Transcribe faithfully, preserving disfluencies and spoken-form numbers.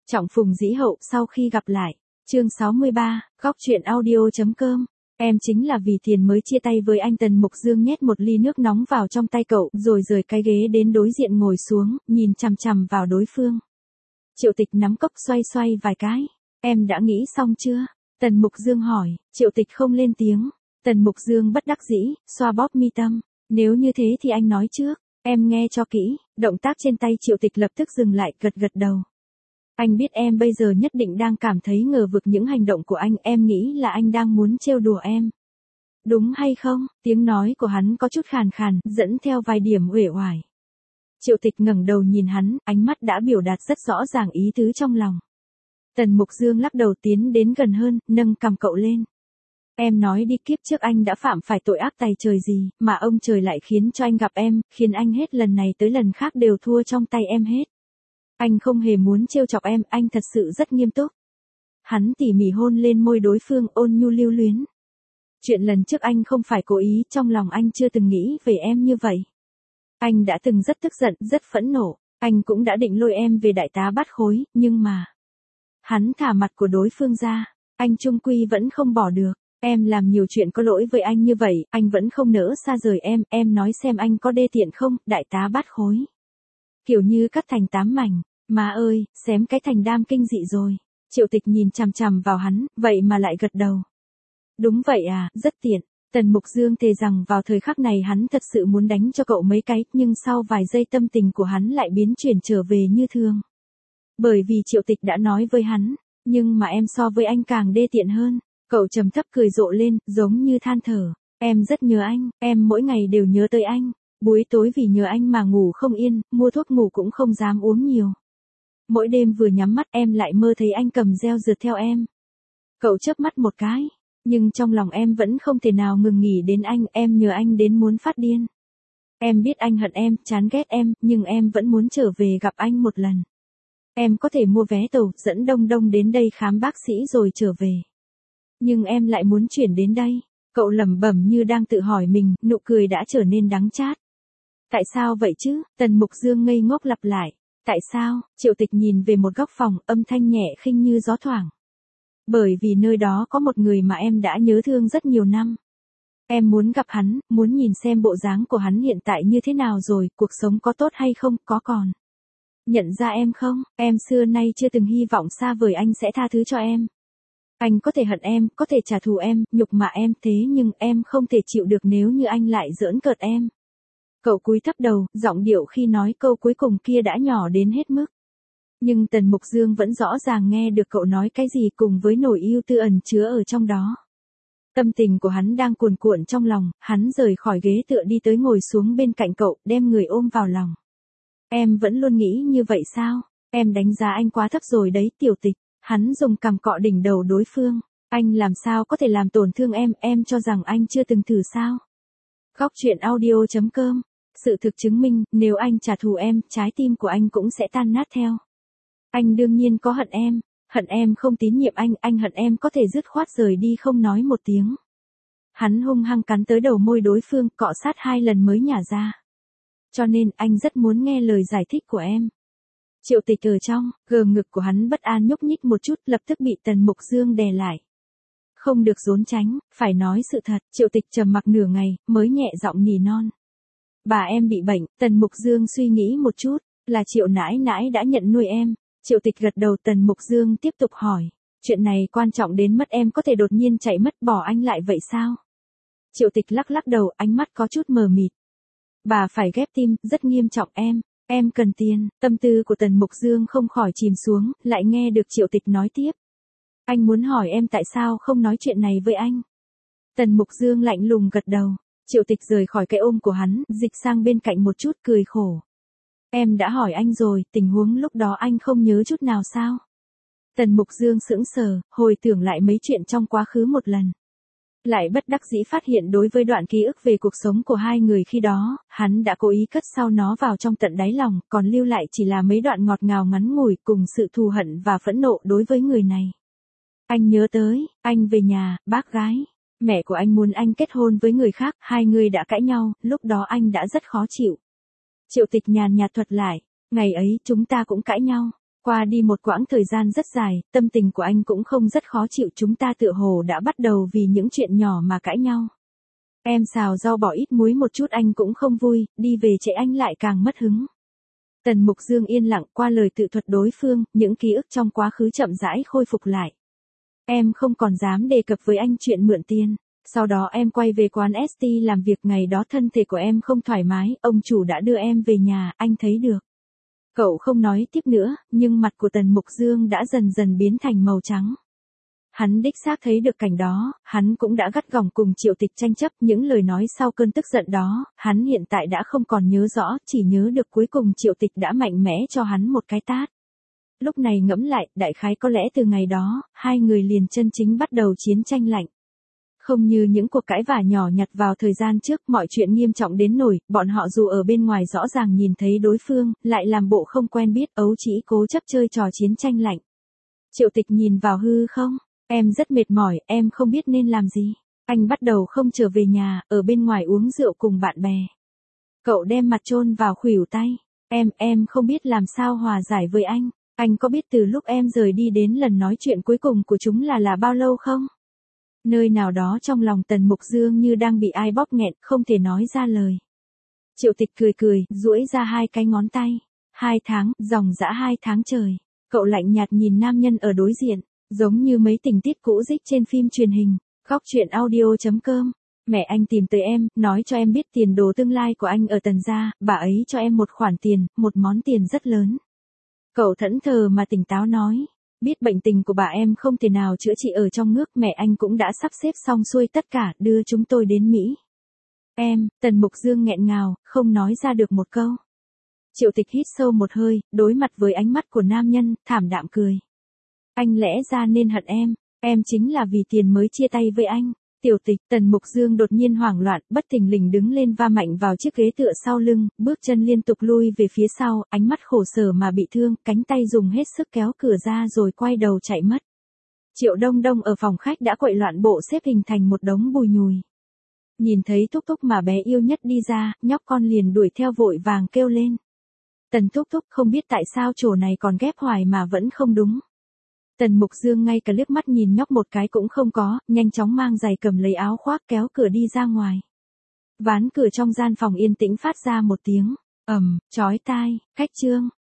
Trọng phùng dĩ hậu sau khi gặp lại. Chương sáu mươi ba, góc truyện audio.com. Em chính là vì tiền mới chia tay với anh. Tần Mục Dương nhét một ly nước nóng vào trong tay cậu, rồi rời cái ghế đến đối diện ngồi xuống, nhìn chằm chằm vào đối phương. Triệu Tịch nắm cốc xoay xoay vài cái. Em đã nghĩ xong chưa? Tần Mục Dương hỏi. Triệu Tịch không lên tiếng. Tần Mục Dương bất đắc dĩ, xoa bóp mi tâm. Nếu như thế thì anh nói trước. Em nghe cho kỹ. Động tác trên tay Triệu Tịch lập tức dừng lại, gật gật đầu. Anh biết em bây giờ nhất định đang cảm thấy ngờ vực những hành động của anh. Em nghĩ là anh đang muốn trêu đùa em. Đúng hay không? Tiếng nói của hắn có chút khàn khàn, dẫn theo vài điểm uể oải. Triệu Tịch ngẩng đầu nhìn hắn, ánh mắt đã biểu đạt rất rõ ràng ý tứ trong lòng. Tần Mục Dương lắc đầu tiến đến gần hơn, nâng cằm cậu lên. Em nói đi, kiếp trước anh đã phạm phải tội ác tày trời gì, mà ông trời lại khiến cho anh gặp em, khiến anh hết lần này tới lần khác đều thua trong tay em hết. Anh không hề muốn trêu chọc em, anh thật sự rất nghiêm túc. Hắn tỉ mỉ hôn lên môi đối phương, ôn nhu lưu luyến. Chuyện lần trước anh không phải cố ý, trong lòng anh chưa từng nghĩ về em như vậy. Anh đã từng rất tức giận, rất phẫn nộ, anh cũng đã định lôi em về đại tá bắt khối, nhưng mà... Hắn thả mặt của đối phương ra, anh chung quy vẫn không bỏ được. Em làm nhiều chuyện có lỗi với anh như vậy, anh vẫn không nỡ xa rời em, em nói xem anh có đê tiện không, đại tá bắt khối. Kiểu như cắt thành tám mảnh, má ơi, xém cái thành đam kinh dị rồi. Triệu Tịch nhìn chằm chằm vào hắn, vậy mà lại gật đầu. Đúng vậy à, rất tiện. Tần Mục Dương thề rằng vào thời khắc này hắn thật sự muốn đánh cho cậu mấy cái, nhưng sau vài giây tâm tình của hắn lại biến chuyển trở về như thường. Bởi vì Triệu Tịch đã nói với hắn, nhưng mà em so với anh càng đê tiện hơn. Cậu trầm thấp cười rộ lên, giống như than thở. Em rất nhớ anh, em mỗi ngày đều nhớ tới anh. Buổi tối vì nhớ anh mà ngủ không yên, mua thuốc ngủ cũng không dám uống nhiều. Mỗi đêm vừa nhắm mắt em lại mơ thấy anh cầm reo rượt theo em. Cậu chớp mắt một cái, nhưng trong lòng em vẫn không thể nào ngừng nghĩ đến anh, em nhớ anh đến muốn phát điên. Em biết anh hận em, chán ghét em, nhưng em vẫn muốn trở về gặp anh một lần. Em có thể mua vé tàu, dẫn Đông Đông đến đây khám bác sĩ rồi trở về. Nhưng em lại muốn chuyển đến đây. Cậu lẩm bẩm như đang tự hỏi mình, nụ cười đã trở nên đắng chát. Tại sao vậy chứ? Tần Mục Dương ngây ngốc lặp lại. Tại sao? Triệu Tịch nhìn về một góc phòng, âm thanh nhẹ khinh như gió thoảng. Bởi vì nơi đó có một người mà em đã nhớ thương rất nhiều năm. Em muốn gặp hắn, muốn nhìn xem bộ dáng của hắn hiện tại như thế nào rồi, cuộc sống có tốt hay không, có còn. Nhận ra em không? Em xưa nay chưa từng hy vọng xa vời anh sẽ tha thứ cho em. Anh có thể hận em, có thể trả thù em, nhục mạ em, thế nhưng em không thể chịu được nếu như anh lại giỡn cợt em. Cậu cúi thấp đầu, giọng điệu khi nói câu cuối cùng kia đã nhỏ đến hết mức. Nhưng Tần Mục Dương vẫn rõ ràng nghe được cậu nói cái gì cùng với nỗi yêu tư ẩn chứa ở trong đó. Tâm tình của hắn đang cuồn cuộn trong lòng, hắn rời khỏi ghế tựa đi tới ngồi xuống bên cạnh cậu, đem người ôm vào lòng. Em vẫn luôn nghĩ như vậy sao? Em đánh giá anh quá thấp rồi đấy, Tiểu Tịch. Hắn dùng cằm cọ đỉnh đầu đối phương. Anh làm sao có thể làm tổn thương em, em cho rằng anh chưa từng thử sao? Góc truyện audio.com. Sự thực chứng minh, nếu anh trả thù em, trái tim của anh cũng sẽ tan nát theo. Anh đương nhiên có hận em, hận em không tín nhiệm anh, anh hận em có thể dứt khoát rời đi không nói một tiếng. Hắn hung hăng cắn tới đầu môi đối phương, cọ sát hai lần mới nhả ra. Cho nên, anh rất muốn nghe lời giải thích của em. Triệu Tịch ở trong, gờ ngực của hắn bất an nhúc nhích một chút, lập tức bị Tần Mục Dương đè lại. Không được trốn tránh, phải nói sự thật. Triệu Tịch trầm mặc nửa ngày, mới nhẹ giọng nỉ non. Bà em bị bệnh. Tần Mục Dương suy nghĩ một chút, là Triệu nãi nãi đã nhận nuôi em. Triệu Tịch gật đầu. Tần Mục Dương tiếp tục hỏi. Chuyện này quan trọng đến mất em có thể đột nhiên chạy mất bỏ anh lại vậy sao? Triệu Tịch lắc lắc đầu, ánh mắt có chút mờ mịt. Bà phải ghép tim, rất nghiêm trọng em. Em cần tiền. Tâm tư của Tần Mục Dương không khỏi chìm xuống, lại nghe được Triệu Tịch nói tiếp. Anh muốn hỏi em tại sao không nói chuyện này với anh. Tần Mục Dương lạnh lùng gật đầu. Triệu Tịch rời khỏi cái ôm của hắn, dịch sang bên cạnh một chút, cười khổ. Em đã hỏi anh rồi, tình huống lúc đó anh không nhớ chút nào sao? Tần Mục Dương sững sờ, hồi tưởng lại mấy chuyện trong quá khứ một lần. Lại bất đắc dĩ phát hiện đối với đoạn ký ức về cuộc sống của hai người khi đó, hắn đã cố ý cất sau nó vào trong tận đáy lòng, còn lưu lại chỉ là mấy đoạn ngọt ngào ngắn ngủi cùng sự thù hận và phẫn nộ đối với người này. Anh nhớ tới, anh về nhà, bác gái, mẹ của anh muốn anh kết hôn với người khác, hai người đã cãi nhau, lúc đó anh đã rất khó chịu. Triệu Tịch nhàn nhạt thuật lại, ngày ấy chúng ta cũng cãi nhau, Qua đi một quãng thời gian rất dài, tâm tình của anh cũng không rất khó chịu, chúng ta tựa hồ đã bắt đầu vì những chuyện nhỏ mà cãi nhau. Em xào rau bỏ ít muối một chút anh cũng không vui, đi về trễ anh lại càng mất hứng. Tần Mục Dương yên lặng, qua lời tự thuật đối phương, những ký ức trong quá khứ chậm rãi khôi phục lại. Em không còn dám đề cập với anh chuyện mượn tiền. Sau đó em quay về quán ét tê làm việc, ngày đó thân thể của em không thoải mái, ông chủ đã đưa em về nhà, anh thấy được. Cậu không nói tiếp nữa, nhưng mặt của Tần Mục Dương đã dần dần biến thành màu trắng. Hắn đích xác thấy được cảnh đó, hắn cũng đã gắt gỏng cùng Triệu Tịch tranh chấp những lời nói sau cơn tức giận đó, hắn hiện tại đã không còn nhớ rõ, chỉ nhớ được cuối cùng Triệu Tịch đã mạnh mẽ cho hắn một cái tát. Lúc này ngẫm lại, đại khái có lẽ từ ngày đó, hai người liền chân chính bắt đầu chiến tranh lạnh. Không như những cuộc cãi vã nhỏ nhặt vào thời gian trước, mọi chuyện nghiêm trọng đến nổi, bọn họ dù ở bên ngoài rõ ràng nhìn thấy đối phương, lại làm bộ không quen biết, ấu trĩ cố chấp chơi trò chiến tranh lạnh. Triệu Tịch nhìn vào hư không, em rất mệt mỏi, em không biết nên làm gì. Anh bắt đầu không trở về nhà, ở bên ngoài uống rượu cùng bạn bè. Cậu đem mặt chôn vào khuỷu tay. Em, em không biết làm sao hòa giải với anh. Anh có biết từ lúc em rời đi đến lần nói chuyện cuối cùng của chúng là là bao lâu không? Nơi nào đó trong lòng Tần Mục Dương như đang bị ai bóp nghẹn, không thể nói ra lời. Triệu Tịch cười cười, duỗi ra hai cái ngón tay. Hai tháng, dòng dã hai tháng trời. Cậu lạnh nhạt nhìn nam nhân ở đối diện, giống như mấy tình tiết cũ dích trên phim truyền hình. Góc truyện audio chấm com. Mẹ anh tìm tới em, nói cho em biết tiền đồ tương lai của anh ở Tần gia, bà ấy cho em một khoản tiền, một món tiền rất lớn. Cậu thẫn thờ mà tỉnh táo nói. Biết bệnh tình của bà em không thể nào chữa trị ở trong nước, mẹ anh cũng đã sắp xếp xong xuôi tất cả, đưa chúng tôi đến Mỹ. Em, Tần Mục Dương nghẹn ngào, không nói ra được một câu. Triệu Tịch hít sâu một hơi, đối mặt với ánh mắt của nam nhân, thảm đạm cười. Anh lẽ ra nên hận em, em chính là vì tiền mới chia tay với anh. Tiểu Tịch, Tần Mục Dương đột nhiên hoảng loạn, bất thình lình đứng lên va mạnh vào chiếc ghế tựa sau lưng, bước chân liên tục lui về phía sau, ánh mắt khổ sở mà bị thương, cánh tay dùng hết sức kéo cửa ra rồi quay đầu chạy mất. Triệu Đông Đông ở phòng khách đã quậy loạn bộ xếp hình thành một đống bùi nhùi. Nhìn thấy Thúc Thúc mà bé yêu nhất đi ra, nhóc con liền đuổi theo vội vàng kêu lên. Tần Thúc Thúc, không biết tại sao chỗ này còn ghép hoài mà vẫn không đúng. Tần Mục Dương ngay cả liếc mắt nhìn nhóc một cái cũng không có, nhanh chóng mang giày cầm lấy áo khoác kéo cửa đi ra ngoài. Ván cửa trong gian phòng yên tĩnh phát ra một tiếng ầm, chói tai, cách chương.